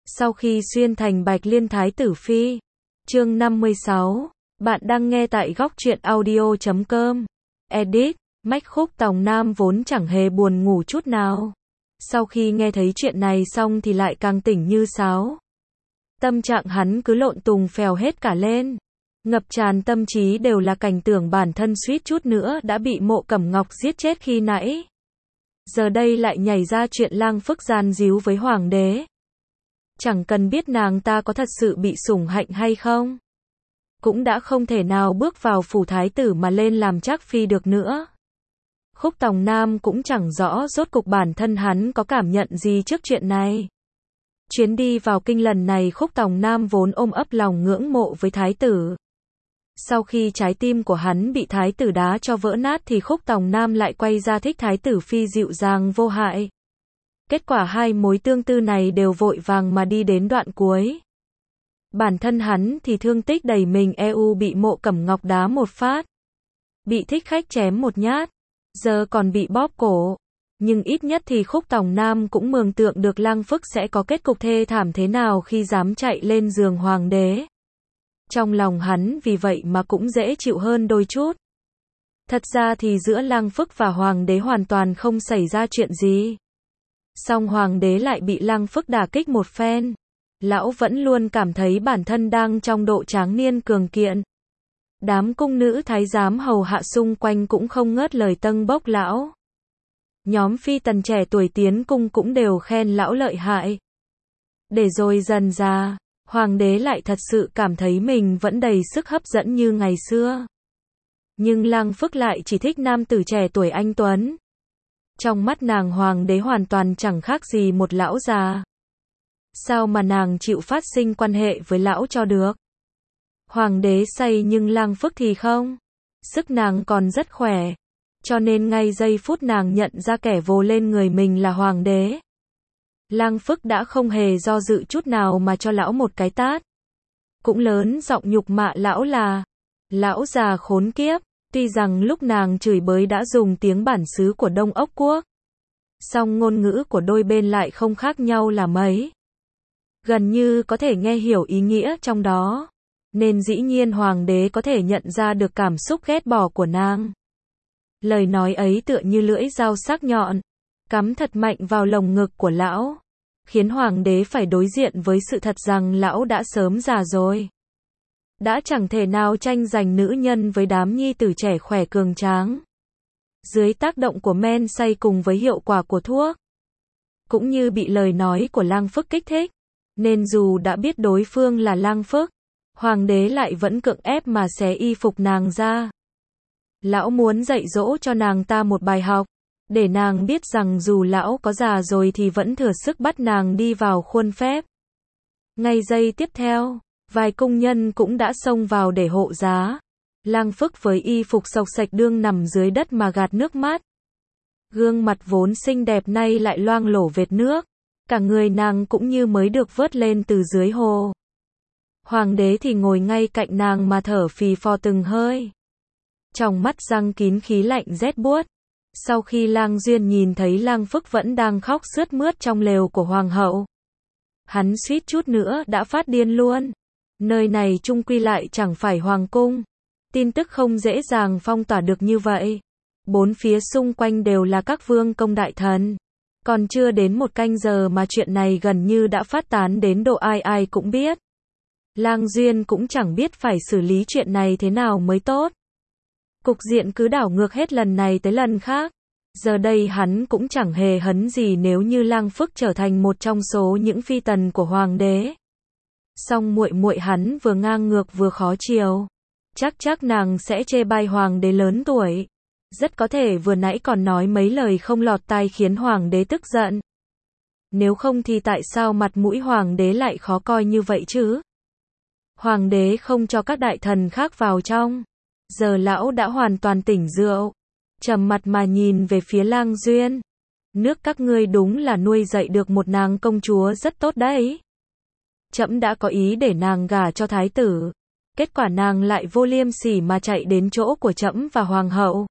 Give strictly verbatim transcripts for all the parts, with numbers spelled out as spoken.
Sau khi xuyên thành Bạch Liên Thái tử phi. Chương năm mươi sáu. Bạn đang nghe tại góc truyện audio chấm com. Edit. Mách Khúc Tòng Nam vốn chẳng hề buồn ngủ chút nào. Sau khi nghe thấy chuyện này xong thì lại càng tỉnh như sáo. Tâm trạng hắn cứ lộn tùng phèo hết cả lên. Ngập tràn tâm trí đều là cảnh tưởng bản thân suýt chút nữa đã bị Mộ Cẩm Ngọc giết chết khi nãy. Giờ đây lại nhảy ra chuyện Lang Phức gian díu với hoàng đế. Chẳng cần biết nàng ta có thật sự bị sủng hạnh hay không. Cũng đã không thể nào bước vào phủ thái tử mà lên làm trác phi được nữa. Khúc Tòng Nam cũng chẳng rõ rốt cục bản thân hắn có cảm nhận gì trước chuyện này. Chuyến đi vào kinh lần này Khúc Tòng Nam vốn ôm ấp lòng ngưỡng mộ với thái tử. Sau khi trái tim của hắn bị thái tử đá cho vỡ nát thì Khúc Tòng Nam lại quay ra thích thái tử phi dịu dàng vô hại. Kết quả hai mối tương tư này đều vội vàng mà đi đến đoạn cuối. Bản thân hắn thì thương tích đầy mình, e u bị Mộ Cẩm Ngọc đá một phát. Bị thích khách chém một nhát. Giờ còn bị bóp cổ. Nhưng ít nhất thì Khúc Tòng Nam cũng mường tượng được Lang Phức sẽ có kết cục thê thảm thế nào khi dám chạy lên giường hoàng đế. Trong lòng hắn vì vậy mà cũng dễ chịu hơn đôi chút. Thật ra thì giữa Lang Phức và hoàng đế hoàn toàn không xảy ra chuyện gì. Song hoàng đế lại bị Lang Phức đả kích một phen. Lão vẫn luôn cảm thấy bản thân đang trong độ tráng niên cường kiện. Đám cung nữ thái giám hầu hạ xung quanh cũng không ngớt lời tâng bốc lão. Nhóm phi tần trẻ tuổi tiến cung cũng đều khen lão lợi hại. Để rồi dần ra, hoàng đế lại thật sự cảm thấy mình vẫn đầy sức hấp dẫn như ngày xưa. Nhưng Lang Phức lại chỉ thích nam tử trẻ tuổi anh tuấn. Trong mắt nàng hoàng đế hoàn toàn chẳng khác gì một lão già. Sao mà nàng chịu phát sinh quan hệ với lão cho được? Hoàng đế say nhưng Lang Phức thì không. Sức nàng còn rất khỏe. Cho nên ngay giây phút nàng nhận ra kẻ vồ lên người mình là hoàng đế. Lang Phức đã không hề do dự chút nào mà cho lão một cái tát. Cũng lớn giọng nhục mạ lão là lão già khốn kiếp. Tuy rằng lúc nàng chửi bới đã dùng tiếng bản xứ của Đông Ốc Quốc. Song ngôn ngữ của đôi bên lại không khác nhau là mấy. Gần như có thể nghe hiểu ý nghĩa trong đó. Nên dĩ nhiên hoàng đế có thể nhận ra được cảm xúc ghét bỏ của nàng. Lời nói ấy tựa như lưỡi dao sắc nhọn, cắm thật mạnh vào lồng ngực của lão, khiến hoàng đế phải đối diện với sự thật rằng lão đã sớm già rồi. Đã chẳng thể nào tranh giành nữ nhân với đám nhi tử trẻ khỏe cường tráng. Dưới tác động của men say cùng với hiệu quả của thuốc, cũng như bị lời nói của Lang Phức kích thích, nên dù đã biết đối phương là Lang Phức, hoàng đế lại vẫn cưỡng ép mà xé y phục nàng ra. Lão muốn dạy dỗ cho nàng ta một bài học, để nàng biết rằng dù lão có già rồi thì vẫn thừa sức bắt nàng đi vào khuôn phép. Ngay giây tiếp theo, vài cung nhân cũng đã xông vào để hộ giá. Lang Phức với y phục xộc xạch đương nằm dưới đất mà gạt nước mắt. Gương mặt vốn xinh đẹp nay lại loang lổ vệt nước. Cả người nàng cũng như mới được vớt lên từ dưới hồ. Hoàng đế thì ngồi ngay cạnh nàng mà thở phì phò từng hơi. Trong mắt răng kín khí lạnh rét buốt. Sau khi Lang Duyên nhìn thấy Lang Phức vẫn đang khóc sướt mướt trong lều của hoàng hậu, hắn suýt chút nữa đã phát điên luôn. Nơi này chung quy lại chẳng phải hoàng cung. Tin tức không dễ dàng phong tỏa được như vậy. Bốn phía xung quanh đều là các vương công đại thần. Còn chưa đến một canh giờ mà chuyện này gần như đã phát tán đến độ ai ai cũng biết. Lang Duyên cũng chẳng biết phải xử lý chuyện này thế nào mới tốt. Cục diện cứ đảo ngược hết lần này tới lần khác. Giờ đây hắn cũng chẳng hề hấn gì nếu như Lang Phức trở thành một trong số những phi tần của hoàng đế. Song muội muội hắn vừa ngang ngược vừa khó chiều. Chắc chắc nàng sẽ chê bai hoàng đế lớn tuổi. Rất có thể vừa nãy còn nói mấy lời không lọt tai khiến hoàng đế tức giận. Nếu không thì tại sao mặt mũi hoàng đế lại khó coi như vậy chứ? Hoàng đế không cho các đại thần khác vào trong. Giờ lão đã hoàn toàn tỉnh rượu. Trầm mặt mà nhìn về phía Lang Duyên. Nước các ngươi đúng là nuôi dạy được một nàng công chúa rất tốt đấy. Trẫm đã có ý để nàng gả cho thái tử. Kết quả nàng lại vô liêm sỉ mà chạy đến chỗ của trẫm và hoàng hậu.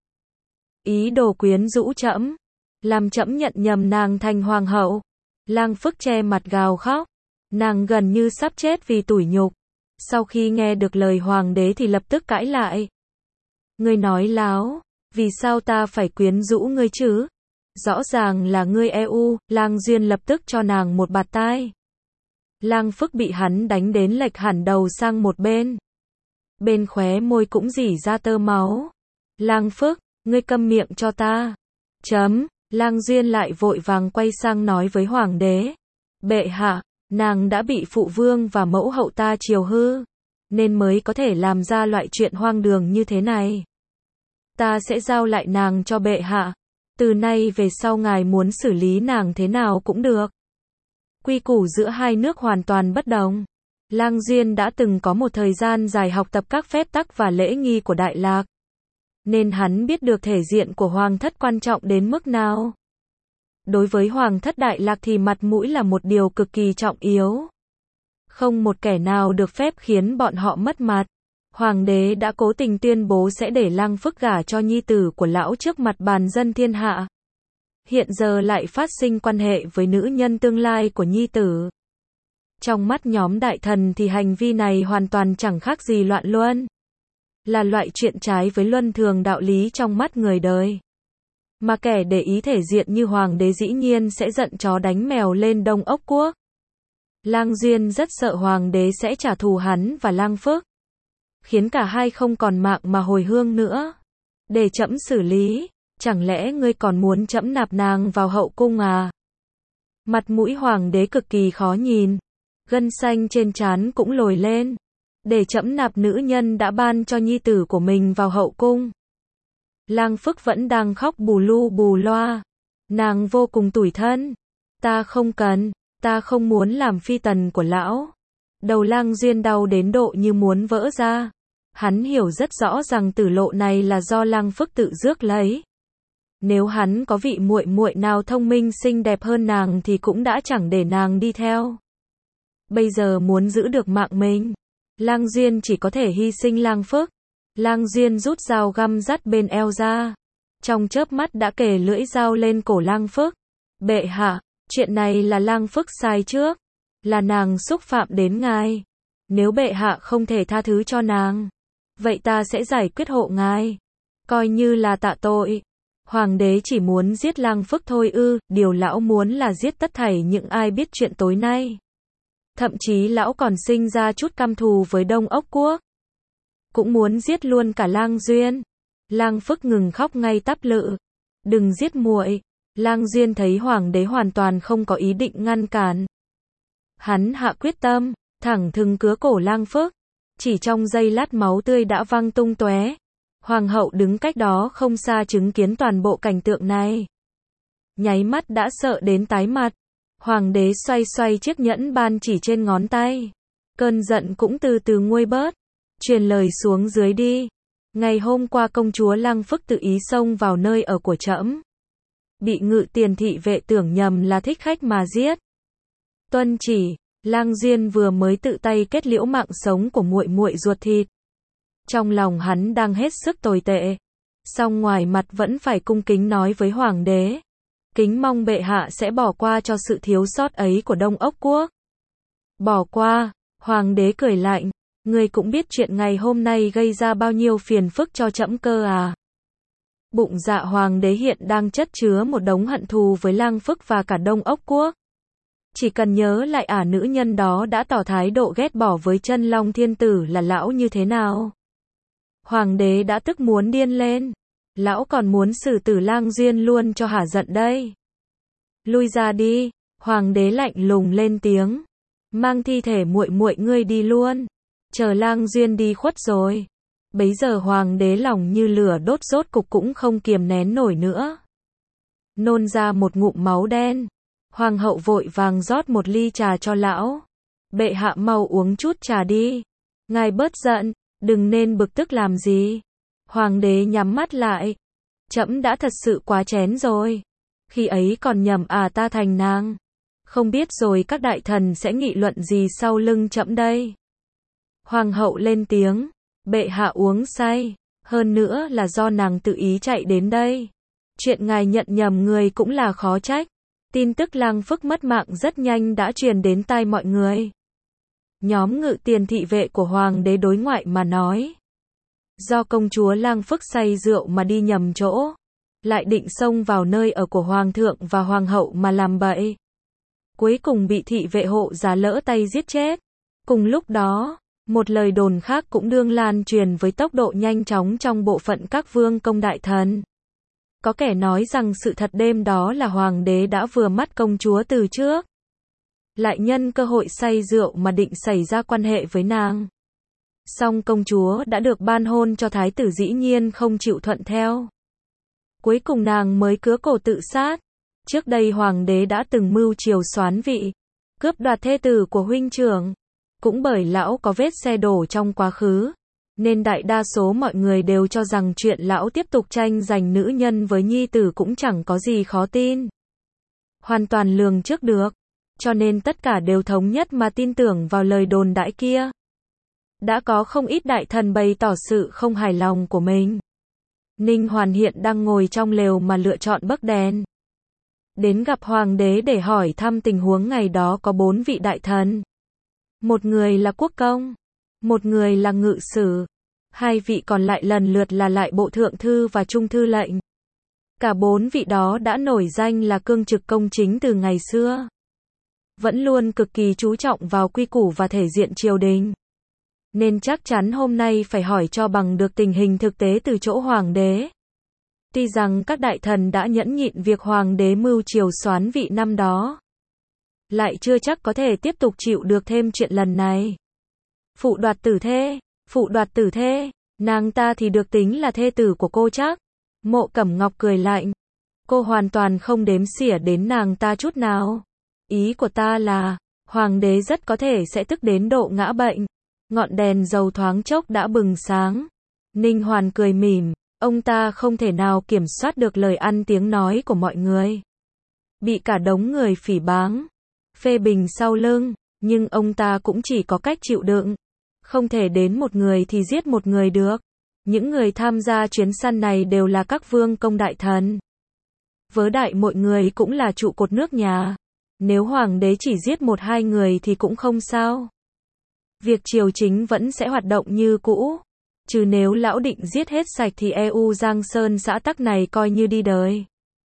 Ý đồ quyến rũ trẫm, làm trẫm nhận nhầm nàng thành hoàng hậu. Lang Phức che mặt gào khóc. Nàng gần như sắp chết vì tủi nhục. Sau khi nghe được lời hoàng đế thì lập tức cãi lại. Ngươi nói láo, vì sao ta phải quyến rũ ngươi chứ? Rõ ràng là ngươi e u, Lang Duyên lập tức cho nàng một bạt tai. Lang Phức bị hắn đánh đến lệch hẳn đầu sang một bên. Bên khóe môi cũng rỉ ra tơ máu. Lang Phức, ngươi câm miệng cho ta. Chấm, Lang Duyên lại vội vàng quay sang nói với hoàng đế. Bệ hạ, nàng đã bị phụ vương và mẫu hậu ta chiều hư, nên mới có thể làm ra loại chuyện hoang đường như thế này. Ta sẽ giao lại nàng cho bệ hạ. Từ nay về sau ngài muốn xử lý nàng thế nào cũng được. Quy củ giữa hai nước hoàn toàn bất đồng. Lang Duyên đã từng có một thời gian dài học tập các phép tắc và lễ nghi của Đại Lạc, nên hắn biết được thể diện của hoàng thất quan trọng đến mức nào. Đối với hoàng thất Đại Lạc thì mặt mũi là một điều cực kỳ trọng yếu. Không một kẻ nào được phép khiến bọn họ mất mặt. Hoàng đế đã cố tình tuyên bố sẽ để Lang Phức gả cho nhi tử của lão trước mặt bàn dân thiên hạ. Hiện giờ lại phát sinh quan hệ với nữ nhân tương lai của nhi tử. Trong mắt nhóm đại thần thì hành vi này hoàn toàn chẳng khác gì loạn luân. Là loại chuyện trái với luân thường đạo lý trong mắt người đời. Mà kẻ để ý thể diện như hoàng đế dĩ nhiên sẽ giận chó đánh mèo lên Đông Ốc Quốc. Lang Duyên rất sợ hoàng đế sẽ trả thù hắn và Lang Phức, khiến cả hai không còn mạng mà hồi hương nữa. Để trẫm xử lý, chẳng lẽ ngươi còn muốn trẫm nạp nàng vào hậu cung à? Mặt mũi hoàng đế cực kỳ khó nhìn, gân xanh trên trán cũng lồi lên. Để trẫm nạp nữ nhân đã ban cho nhi tử của mình vào hậu cung. Lang Phức vẫn đang khóc bù lu bù loa. Nàng vô cùng tủi thân. Ta không cần, ta không muốn làm phi tần của lão. Đầu Lang Duyên đau đến độ như muốn vỡ ra. Hắn hiểu rất rõ rằng tử lộ này là do Lang Phức tự rước lấy. Nếu hắn có vị muội muội nào thông minh xinh đẹp hơn nàng thì cũng đã chẳng để nàng đi theo. Bây giờ muốn giữ được mạng mình, Lang Duyên chỉ có thể hy sinh Lang Phức. Lang Duyên rút dao găm dắt bên eo ra. Trong chớp mắt đã kề lưỡi dao lên cổ Lang Phức. Bệ hạ, chuyện này là Lang Phức sai trước. Là nàng xúc phạm đến ngài. Nếu bệ hạ không thể tha thứ cho nàng, vậy ta sẽ giải quyết hộ ngài. Coi như là tạ tội. Hoàng đế chỉ muốn giết Lang Phức thôi ư, điều lão muốn là giết tất thảy những ai biết chuyện tối nay. Thậm chí lão còn sinh ra chút căm thù với Đông Ốc Quốc. Cũng muốn giết luôn cả Lang Duyên. Lang Phức ngừng khóc ngay tắp lự. Đừng giết muội. Lang Duyên thấy hoàng đế hoàn toàn không có ý định ngăn cản. Hắn hạ quyết tâm, thẳng thừng cứa cổ Lang Phức. Chỉ trong giây lát máu tươi đã văng tung tóe. Hoàng hậu đứng cách đó không xa chứng kiến toàn bộ cảnh tượng này. Nháy mắt đã sợ đến tái mặt. Hoàng đế xoay xoay chiếc nhẫn ban chỉ trên ngón tay. Cơn giận cũng từ từ nguôi bớt. Truyền lời xuống dưới đi. Ngày hôm qua công chúa Lang Phức tự ý xông vào nơi ở của trẫm. Bị ngự tiền thị vệ tưởng nhầm là thích khách mà giết. Tuân chỉ, Lang Duyên vừa mới tự tay kết liễu mạng sống của muội muội ruột thịt. Trong lòng hắn đang hết sức tồi tệ. Song ngoài mặt vẫn phải cung kính nói với hoàng đế. Kính mong bệ hạ sẽ bỏ qua cho sự thiếu sót ấy của Đông Ốc Quốc. Bỏ qua, hoàng đế cười lạnh. Ngươi cũng biết chuyện ngày hôm nay gây ra bao nhiêu phiền phức cho trẫm cơ à. Bụng dạ hoàng đế hiện đang chất chứa một đống hận thù với Lang Phức và cả Đông Ốc Quốc. Chỉ cần nhớ lại ả nữ nhân đó đã tỏ thái độ ghét bỏ với Chân Long Thiên Tử là lão như thế nào. Hoàng đế đã tức muốn điên lên. Lão còn muốn xử tử Lang Duyên luôn cho hả giận đây. Lui ra đi, hoàng đế lạnh lùng lên tiếng. Mang thi thể muội muội ngươi đi luôn. Chờ Lang Duyên đi khuất rồi. Bấy giờ hoàng đế lòng như lửa đốt rốt cục cũng không kiềm nén nổi nữa. Nôn ra một ngụm máu đen. Hoàng hậu vội vàng rót một ly trà cho lão. Bệ hạ mau uống chút trà đi. Ngài bớt giận, đừng nên bực tức làm gì. Hoàng đế nhắm mắt lại. Trẫm đã thật sự quá chén rồi. Khi ấy còn nhầm à ta thành nàng. Không biết rồi các đại thần sẽ nghị luận gì sau lưng trẫm đây. Hoàng hậu lên tiếng. Bệ hạ uống say. Hơn nữa là do nàng tự ý chạy đến đây. Chuyện ngài nhận nhầm người cũng là khó trách. Tin tức Lang Phức mất mạng rất nhanh đã truyền đến tai mọi người. Nhóm ngự tiền thị vệ của hoàng đế đối ngoại mà nói. Do công chúa Lang Phức say rượu mà đi nhầm chỗ, lại định xông vào nơi ở của hoàng thượng và hoàng hậu mà làm bậy. Cuối cùng bị thị vệ hộ giá lỡ tay giết chết. Cùng lúc đó, một lời đồn khác cũng đương lan truyền với tốc độ nhanh chóng trong bộ phận các vương công đại thần. Có kẻ nói rằng sự thật đêm đó là hoàng đế đã vừa mắt công chúa từ trước, lại nhân cơ hội say rượu mà định xảy ra quan hệ với nàng. Song công chúa đã được ban hôn cho thái tử dĩ nhiên không chịu thuận theo. Cuối cùng nàng mới cứa cổ tự sát. Trước đây hoàng đế đã từng mưu triều soán vị, cướp đoạt thê tử của huynh trưởng. Cũng bởi lão có vết xe đổ trong quá khứ, nên đại đa số mọi người đều cho rằng chuyện lão tiếp tục tranh giành nữ nhân với nhi tử cũng chẳng có gì khó tin. Hoàn toàn lường trước được, cho nên tất cả đều thống nhất mà tin tưởng vào lời đồn đại kia. Đã có không ít đại thần bày tỏ sự không hài lòng của mình. Ninh Hoàn hiện đang ngồi trong lều mà lựa chọn bấc đèn. Đến gặp hoàng đế để hỏi thăm tình huống ngày đó có bốn vị đại thần. Một người là quốc công, một người là ngự sử, hai vị còn lại lần lượt là lại bộ thượng thư và trung thư lệnh. Cả bốn vị đó đã nổi danh là cương trực công chính từ ngày xưa. Vẫn luôn cực kỳ chú trọng vào quy củ và thể diện triều đình. Nên chắc chắn hôm nay phải hỏi cho bằng được tình hình thực tế từ chỗ hoàng đế. Tuy rằng các đại thần đã nhẫn nhịn việc hoàng đế mưu triều soán vị năm đó, lại chưa chắc có thể tiếp tục chịu được thêm chuyện lần này. Phụ đoạt tử thê, phụ đoạt tử thê, nàng ta thì được tính là thê tử của cô chắc. Mộ Cẩm Ngọc cười lạnh. Cô hoàn toàn không đếm xỉa đến nàng ta chút nào. Ý của ta là, hoàng đế rất có thể sẽ tức đến độ ngã bệnh. Ngọn đèn dầu thoáng chốc đã bừng sáng. Ninh Hoàn cười mỉm, ông ta không thể nào kiểm soát được lời ăn tiếng nói của mọi người. Bị cả đống người phỉ báng, phê bình sau lưng, nhưng ông ta cũng chỉ có cách chịu đựng. Không thể đến một người thì giết một người được. Những người tham gia chuyến săn này đều là các vương công đại thần. Vớ đại mọi người cũng là trụ cột nước nhà. Nếu hoàng đế chỉ giết một hai người thì cũng không sao. Việc triều chính vẫn sẽ hoạt động như cũ. Chứ nếu lão định giết hết sạch thì e u Giang Sơn xã tắc này coi như đi đời.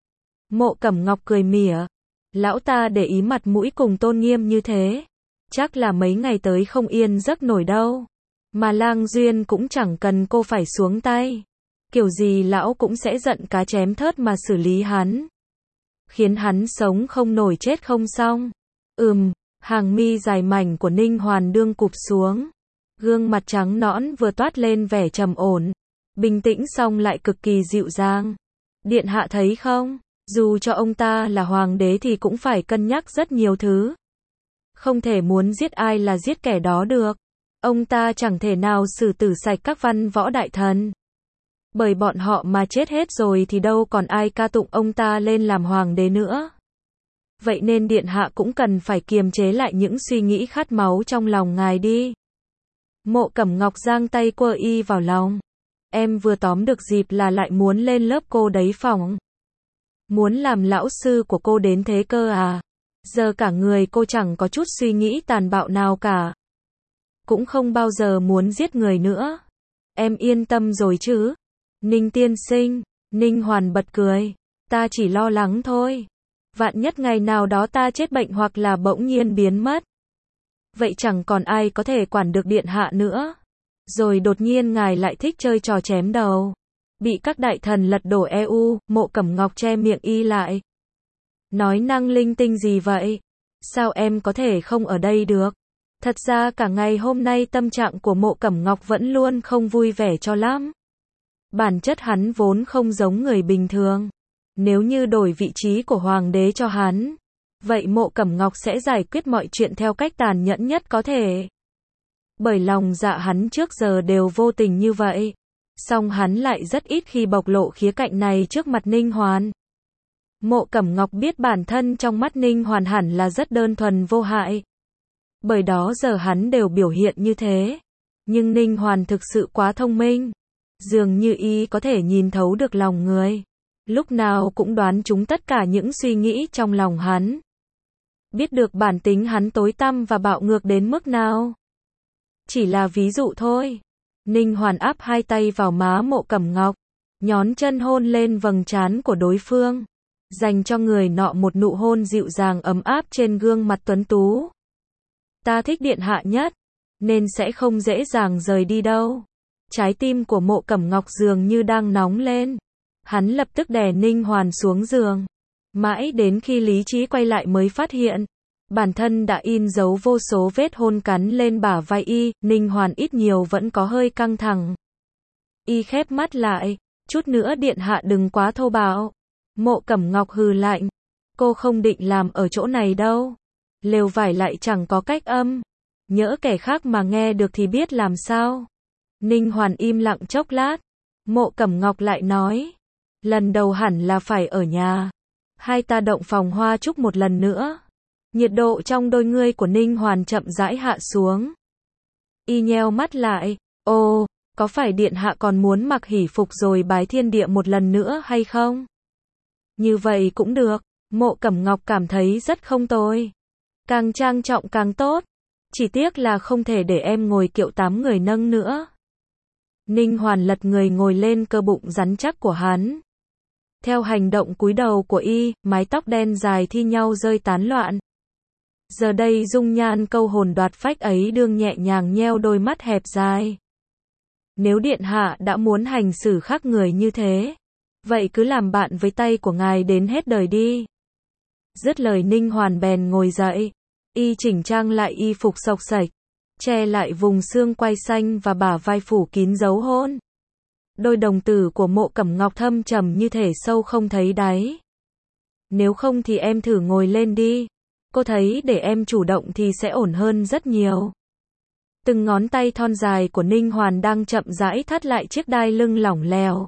Mộ Cẩm Ngọc cười mỉa. Lão ta để ý mặt mũi cùng tôn nghiêm như thế. Chắc là mấy ngày tới không yên giấc nổi đâu. Mà Lang Duyên cũng chẳng cần cô phải xuống tay. Kiểu gì lão cũng sẽ giận cá chém thớt mà xử lý hắn. Khiến hắn sống không nổi chết không xong. Ừm, hàng mi dài mảnh của Ninh Hoàn đương cụp xuống. Gương mặt trắng nõn vừa toát lên vẻ trầm ổn. Bình tĩnh xong lại cực kỳ dịu dàng. Điện hạ thấy không? Dù cho ông ta là hoàng đế thì cũng phải cân nhắc rất nhiều thứ. Không thể muốn giết ai là giết kẻ đó được. Ông ta chẳng thể nào xử tử sạch các văn võ đại thần. Bởi bọn họ mà chết hết rồi thì đâu còn ai ca tụng ông ta lên làm hoàng đế nữa. Vậy nên điện hạ cũng cần phải kiềm chế lại những suy nghĩ khát máu trong lòng ngài đi. Mộ Cẩm Ngọc giang tay quơ y vào lòng. Em vừa tóm được dịp là lại muốn lên lớp cô đấy phòng. Muốn làm lão sư của cô đến thế cơ à? Giờ cả người cô chẳng có chút suy nghĩ tàn bạo nào cả. Cũng không bao giờ muốn giết người nữa. Em yên tâm rồi chứ? Ninh tiên sinh, Ninh Hoàn bật cười. Ta chỉ lo lắng thôi. Vạn nhất ngày nào đó ta chết bệnh hoặc là bỗng nhiên biến mất. Vậy chẳng còn ai có thể quản được điện hạ nữa. Rồi đột nhiên ngài lại thích chơi trò chém đầu. Bị các đại thần lật đổ e u, Mộ Cẩm Ngọc che miệng y lại. Nói năng linh tinh gì vậy? Sao em có thể không ở đây được? Thật ra cả ngày hôm nay tâm trạng của Mộ Cẩm Ngọc vẫn luôn không vui vẻ cho lắm. Bản chất hắn vốn không giống người bình thường. Nếu như đổi vị trí của hoàng đế cho hắn, vậy Mộ Cẩm Ngọc sẽ giải quyết mọi chuyện theo cách tàn nhẫn nhất có thể. Bởi lòng dạ hắn trước giờ đều vô tình như vậy. Song hắn lại rất ít khi bộc lộ khía cạnh này trước mặt Ninh Hoàn. Mộ Cẩm Ngọc biết bản thân trong mắt Ninh Hoàn hẳn là rất đơn thuần vô hại. Bởi đó giờ hắn đều biểu hiện như thế. Nhưng Ninh Hoàn thực sự quá thông minh. Dường như y có thể nhìn thấu được lòng người. lúc nào cũng đoán trúng tất cả những suy nghĩ trong lòng hắn. Biết được bản tính hắn tối tăm và bạo ngược đến mức nào. Chỉ là ví dụ thôi. Ninh Hoàn áp hai tay vào má Mộ Cẩm Ngọc, nhón chân hôn lên vầng trán của đối phương, dành cho người nọ một nụ hôn dịu dàng ấm áp trên gương mặt tuấn tú. Ta thích điện hạ nhất, nên sẽ không dễ dàng rời đi đâu. Trái tim của Mộ Cẩm Ngọc dường như đang nóng lên. Hắn lập tức đè Ninh Hoàn xuống giường. Mãi đến khi lý trí quay lại mới phát hiện, bản thân đã in dấu vô số vết hôn cắn lên bả vai y. Ninh Hoàn ít nhiều vẫn có hơi căng thẳng. Y khép mắt lại, chút nữa điện hạ đừng quá thô bạo. Mộ Cẩm Ngọc hừ lạnh, cô không định làm ở chỗ này đâu. Lều vải lại chẳng có cách âm, nhỡ kẻ khác mà nghe được thì biết làm sao. Ninh Hoàn im lặng chốc lát, Mộ Cẩm Ngọc lại nói, lần đầu hẳn là phải ở nhà. Hai ta động phòng hoa chúc một lần nữa. Nhiệt độ trong đôi ngươi của Ninh Hoàn chậm rãi hạ xuống. Y nheo mắt lại, ô, có phải điện hạ còn muốn mặc hỷ phục rồi bái thiên địa một lần nữa hay không? Như vậy cũng được, Mộ Cẩm Ngọc cảm thấy rất không tồi. Càng trang trọng càng tốt. Chỉ tiếc là không thể để em ngồi kiệu tám người nâng nữa. Ninh Hoàn lật người ngồi lên cơ bụng rắn chắc của hắn. Theo hành động cúi đầu của y, mái tóc đen dài thi nhau rơi tán loạn. Giờ đây dung nhan câu hồn đoạt phách ấy đương nhẹ nhàng nheo đôi mắt hẹp dài. Nếu điện hạ đã muốn hành xử khác người như thế, vậy cứ làm bạn với tay của ngài đến hết đời đi. Dứt lời Ninh Hoàn bèn ngồi dậy. Y chỉnh trang lại y phục xộc xệch, che lại vùng xương quai xanh và bả vai phủ kín dấu hôn. Đôi đồng tử của Mộ Cẩm Ngọc thâm trầm như thể sâu không thấy đáy. Nếu không thì em thử ngồi lên đi. Cô thấy để em chủ động thì sẽ ổn hơn rất nhiều. Từng ngón tay thon dài của Ninh Hoàn đang chậm rãi thắt lại chiếc đai lưng lỏng lẻo.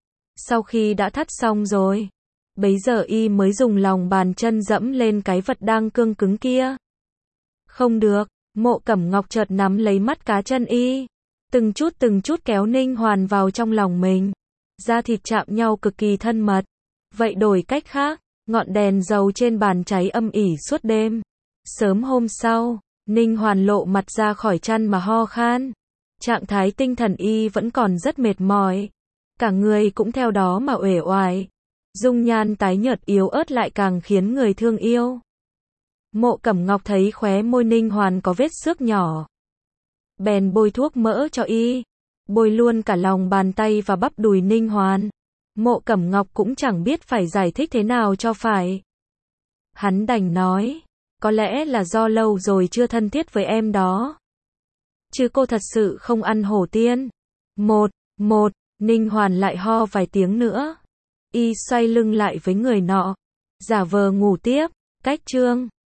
Sau khi đã thắt xong rồi, bấy giờ y mới dùng lòng bàn chân dẫm lên cái vật đang cương cứng kia. Không được, Mộ Cẩm Ngọc chợt nắm lấy mắt cá chân y. Từng chút từng chút kéo Ninh Hoàn vào trong lòng mình. Da thịt chạm nhau cực kỳ thân mật. Vậy đổi cách khác, ngọn đèn dầu trên bàn cháy âm ỉ suốt đêm. Sớm hôm sau, Ninh Hoàn lộ mặt ra khỏi chăn mà ho khan. Trạng thái tinh thần y vẫn còn rất mệt mỏi. Cả người cũng theo đó mà uể oải. Dung nhan tái nhợt yếu ớt lại càng khiến người thương yêu. Mộ Cẩm Ngọc thấy khóe môi Ninh Hoàn có vết xước nhỏ. Bèn bôi thuốc mỡ cho y. Bôi luôn cả lòng bàn tay và bắp đùi Ninh Hoàn. Mộ Cẩm Ngọc cũng chẳng biết phải giải thích thế nào cho phải. Hắn đành nói, có lẽ là do lâu rồi chưa thân thiết với em đó. Chứ cô thật sự không ăn hổ tiên. Một, một, Ninh Hoàn lại ho vài tiếng nữa. Y xoay lưng lại với người nọ, giả vờ ngủ tiếp. Cách chương